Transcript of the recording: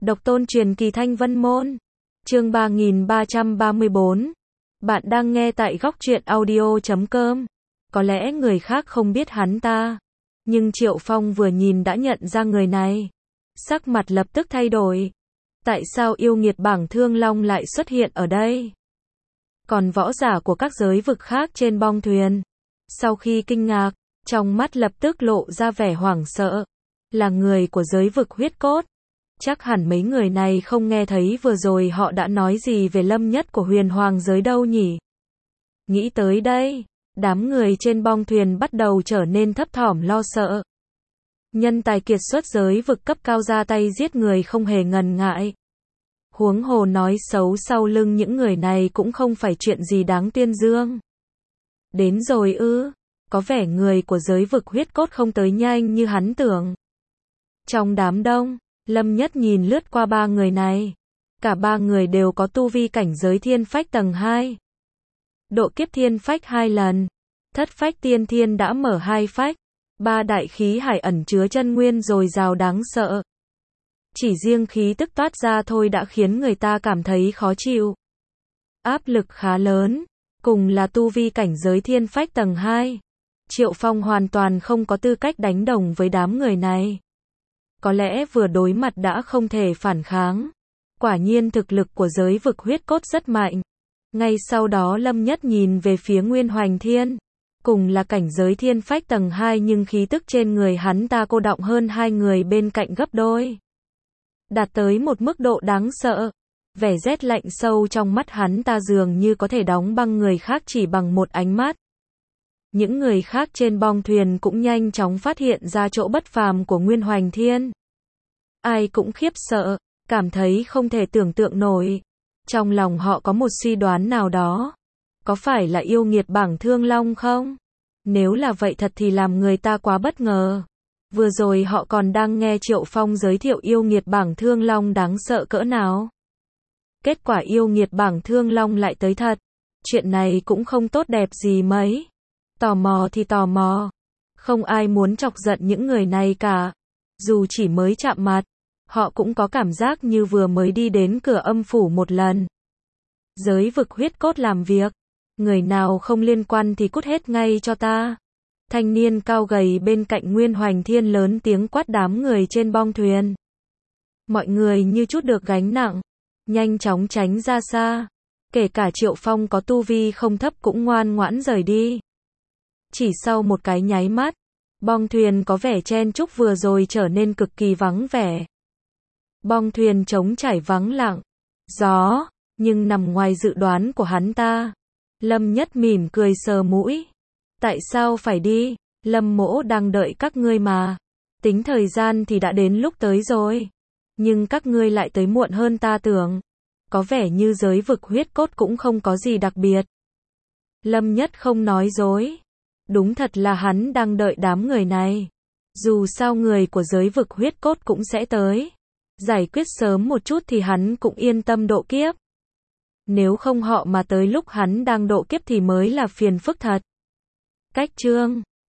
Độc tôn truyền kỳ Thanh Vân Môn. Chương 3334. Bạn đang nghe tại góc truyện audio.com. Có lẽ người khác không biết hắn ta, nhưng Triệu Phong vừa nhìn đã nhận ra người này. Sắc mặt lập tức thay đổi. Tại sao yêu nghiệt bảng Thương Long lại xuất hiện ở đây? Còn võ giả của các giới vực khác trên bong thuyền, sau khi kinh ngạc, trong mắt lập tức lộ ra vẻ hoảng sợ. Là người của giới vực huyết cốt. Chắc hẳn mấy người này không nghe thấy vừa rồi họ đã nói gì về Lâm Nhất của huyền hoàng giới đâu nhỉ? Nghĩ tới đây, đám người trên bong thuyền bắt đầu trở nên thấp thỏm lo sợ. Nhân tài kiệt xuất giới vực cấp cao ra tay giết người không hề ngần ngại. Huống hồ nói xấu sau lưng những người này cũng không phải chuyện gì đáng tuyên dương. Đến rồi ư? Có vẻ người của giới vực huyết cốt không tới nhanh như hắn tưởng. Trong đám đông, Lâm Nhất nhìn lướt qua ba người này. Cả ba người đều có tu vi cảnh giới thiên phách tầng 2. Độ kiếp thiên phách 2 lần. Thất phách tiên thiên đã mở 2 phách. Ba đại khí hải ẩn chứa chân nguyên dồi dào đáng sợ. Chỉ riêng khí tức toát ra thôi đã khiến người ta cảm thấy khó chịu. Áp lực khá lớn. Cùng là tu vi cảnh giới thiên phách tầng 2. Triệu Phong hoàn toàn không có tư cách đánh đồng với đám người này. Có lẽ vừa đối mặt đã không thể phản kháng. Quả nhiên thực lực của giới vực huyết cốt rất mạnh. Ngay sau đó Lâm Nhất nhìn về phía Nguyên Hoành Thiên. Cùng là cảnh giới thiên phách tầng 2 nhưng khí tức trên người hắn ta cô đọng hơn hai người bên cạnh gấp đôi. Đạt tới một mức độ đáng sợ. Vẻ rét lạnh sâu trong mắt hắn ta dường như có thể đóng băng người khác chỉ bằng một ánh mắt. Những người khác trên bong thuyền cũng nhanh chóng phát hiện ra chỗ bất phàm của Nguyên Hoành Thiên. Ai cũng khiếp sợ, cảm thấy không thể tưởng tượng nổi. Trong lòng họ có một suy đoán nào đó. Có phải là yêu nghiệt bảng Thương Long không? Nếu là vậy thật thì làm người ta quá bất ngờ. Vừa rồi họ còn đang nghe Triệu Phong giới thiệu yêu nghiệt bảng Thương Long đáng sợ cỡ nào. Kết quả yêu nghiệt bảng Thương Long lại tới thật. Chuyện này cũng không tốt đẹp gì mấy. Tò mò thì tò mò. Không ai muốn chọc giận những người này cả. Dù chỉ mới chạm mặt, họ cũng có cảm giác như vừa mới đi đến cửa âm phủ một lần. Giới vực huyết cốt làm việc. Người nào không liên quan thì cút hết ngay cho ta. Thanh niên cao gầy bên cạnh Nguyên Hoành Thiên lớn tiếng quát đám người trên bong thuyền. Mọi người như chút được gánh nặng. Nhanh chóng tránh ra xa. Kể cả Triệu Phong có tu vi không thấp cũng ngoan ngoãn rời đi. Chỉ sau một cái nháy mắt, bong thuyền có vẻ chen chúc vừa rồi trở nên cực kỳ vắng vẻ. Bong thuyền trống trải vắng lặng. Gió, nhưng nằm ngoài dự đoán của hắn ta. Lâm Nhất mỉm cười sờ mũi. Tại sao phải đi? Lâm mỗ đang đợi các ngươi mà. Tính thời gian thì đã đến lúc tới rồi. Nhưng các ngươi lại tới muộn hơn ta tưởng. Có vẻ như giới vực huyết cốt cũng không có gì đặc biệt. Lâm Nhất không nói dối. Đúng thật là hắn đang đợi đám người này. Dù sao người của giới vực huyết cốt cũng sẽ tới. Giải quyết sớm một chút thì hắn cũng yên tâm độ kiếp. Nếu không họ mà tới lúc hắn đang độ kiếp thì mới là phiền phức thật. Cách chương